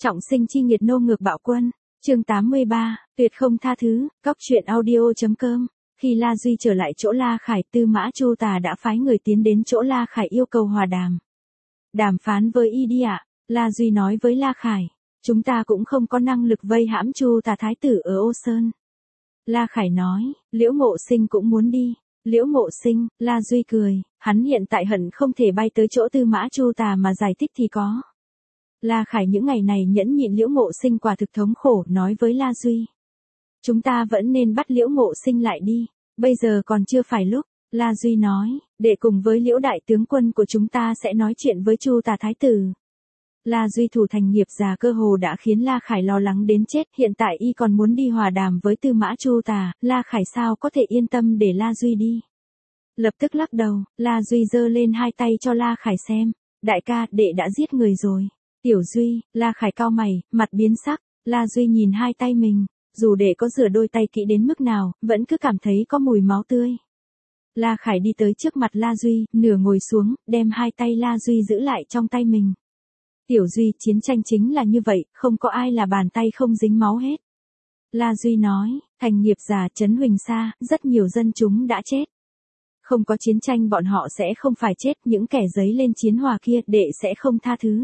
Trọng sinh chi nghiệt nô ngược bạo quân. Chương 83, tuyệt không tha thứ. Cóc truyện audio.com. Khi La Duy trở lại chỗ La Khải, Tư Mã Chu Tà đã phái người tiến đến chỗ La Khải yêu cầu hòa đàm. Đàm phán với y đi ạ. La Duy nói với La Khải. Chúng ta cũng không có năng lực vây hãm Chu Tà thái tử ở Ô Sơn. La Khải nói, Liễu Ngộ Sinh cũng muốn đi. Liễu Ngộ Sinh, La Duy cười, hắn hiện tại hận không thể bay tới chỗ Tư Mã Chu Tà mà giải thích thì có. La Khải những ngày này nhẫn nhịn Liễu Ngộ Sinh quả thực thống khổ, nói với La Duy. Chúng ta vẫn nên bắt Liễu Ngộ Sinh lại đi, bây giờ còn chưa phải lúc. La Duy nói, để cùng với Liễu đại tướng quân của chúng ta sẽ nói chuyện với Chu Tà thái tử. La Duy thủ thành nghiệp già cơ hồ đã khiến La Khải lo lắng đến chết, hiện tại y còn muốn đi hòa đàm với Tư Mã Chu Tà, La Khải sao có thể yên tâm để La Duy đi. Lập tức lắc đầu, La Duy giơ lên hai tay cho La Khải xem, đại ca, đệ đã giết người rồi. Tiểu Duy, La Khải cau mày, mặt biến sắc, La Duy nhìn hai tay mình, dù đệ có rửa đôi tay kỹ đến mức nào, vẫn cứ cảm thấy có mùi máu tươi. La Khải đi tới trước mặt La Duy, nửa ngồi xuống, đem hai tay La Duy giữ lại trong tay mình. Tiểu Duy, chiến tranh chính là như vậy, không có ai là bàn tay không dính máu hết. La Duy nói, thành nghiệp già trấn Huỳnh Sa, rất nhiều dân chúng đã chết. Không có chiến tranh bọn họ sẽ không phải chết, những kẻ giấy lên chiến hòa kia, đệ sẽ không tha thứ.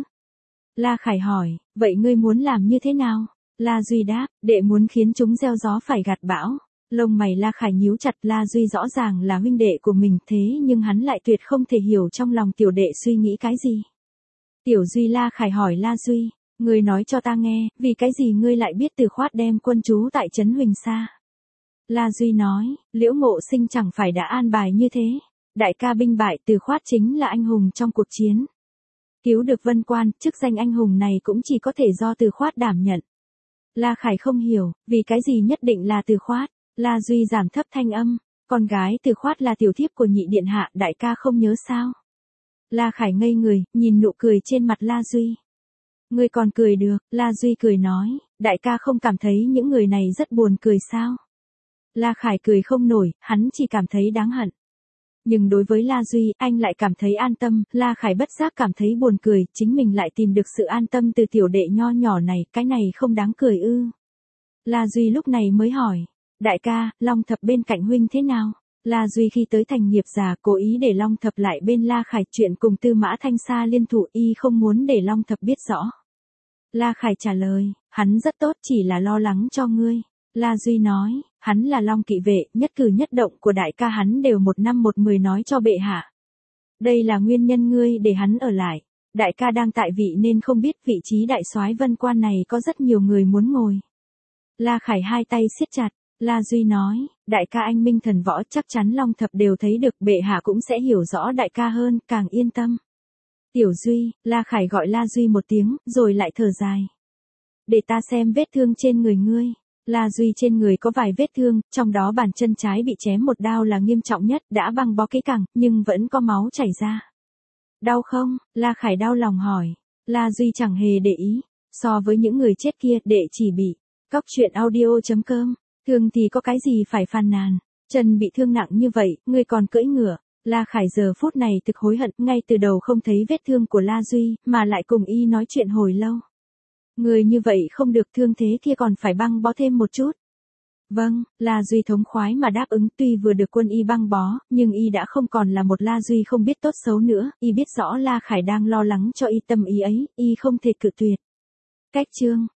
La Khải hỏi, vậy ngươi muốn làm như thế nào? La Duy đáp, đệ muốn khiến chúng gieo gió phải gặt bão. Lông mày La Khải nhíu chặt, La Duy rõ ràng là huynh đệ của mình, thế nhưng hắn lại tuyệt không thể hiểu trong lòng tiểu đệ suy nghĩ cái gì. Tiểu Duy, La Khải hỏi La Duy, ngươi nói cho ta nghe, vì cái gì ngươi lại biết Từ Khoát đem quân trú tại trấn Huỳnh Sa? La Duy nói, Liễu Ngộ Sinh chẳng phải đã an bài như thế. Đại ca binh bại, Từ Khoát chính là anh hùng trong cuộc chiến. Cứu được Vân Quan, chức danh anh hùng này cũng chỉ có thể do Từ Khoát đảm nhận. La Khải không hiểu, vì cái gì nhất định là Từ Khoát. La Duy giảm thấp thanh âm, con gái Từ Khoát là tiểu thiếp của nhị điện hạ, đại ca không nhớ sao? La Khải ngây người, nhìn nụ cười trên mặt La Duy. Ngươi còn cười được, La Duy cười nói, đại ca không cảm thấy những người này rất buồn cười sao? La Khải cười không nổi, hắn chỉ cảm thấy đáng hận. Nhưng đối với La Duy, anh lại cảm thấy an tâm, La Khải bất giác cảm thấy buồn cười, chính mình lại tìm được sự an tâm từ tiểu đệ nho nhỏ này, cái này không đáng cười ư? La Duy lúc này mới hỏi, đại ca, Long Thập bên cạnh huynh thế nào? La Duy khi tới thành nghiệp già cố ý để Long Thập lại bên La Khải, chuyện cùng Tư Mã Thanh Sa liên thủ y không muốn để Long Thập biết rõ. La Khải trả lời, hắn rất tốt, chỉ là lo lắng cho ngươi. La Duy nói, hắn là Long Kỵ vệ, nhất cử nhất động của đại ca hắn đều 1 năm 1 10 nói cho bệ hạ. Đây là nguyên nhân ngươi để hắn ở lại. Đại ca đang tại vị nên không biết vị trí đại soái Vân Quan này có rất nhiều người muốn ngồi. La Khải hai tay siết chặt. La Duy nói, đại ca anh minh thần võ, chắc chắn Long Thập đều thấy được, bệ hạ cũng sẽ hiểu rõ đại ca hơn, càng yên tâm. Tiểu Duy, La Khải gọi La Duy một tiếng, rồi lại thở dài. Để ta xem vết thương trên người ngươi. La Duy trên người có vài vết thương, trong đó bàn chân trái bị chém một đao là nghiêm trọng nhất, đã băng bó kỹ càng, nhưng vẫn có máu chảy ra. Đau không? La Khải đau lòng hỏi. La Duy chẳng hề để ý. So với những người chết kia, đệ chỉ bị. Cóc truyện audio.com. Thương thì có cái gì phải phàn nàn, chân bị thương nặng như vậy, ngươi còn cưỡi ngựa. La Khải giờ phút này thực hối hận, ngay từ đầu không thấy vết thương của La Duy, mà lại cùng y nói chuyện hồi lâu. Người như vậy không được, thương thế kia còn phải băng bó thêm một chút. Vâng, La Duy thống khoái mà đáp ứng, tuy vừa được quân y băng bó, nhưng y đã không còn là một La Duy không biết tốt xấu nữa, y biết rõ La Khải đang lo lắng cho y, tâm ý ấy, y không thể cự tuyệt. Cách chương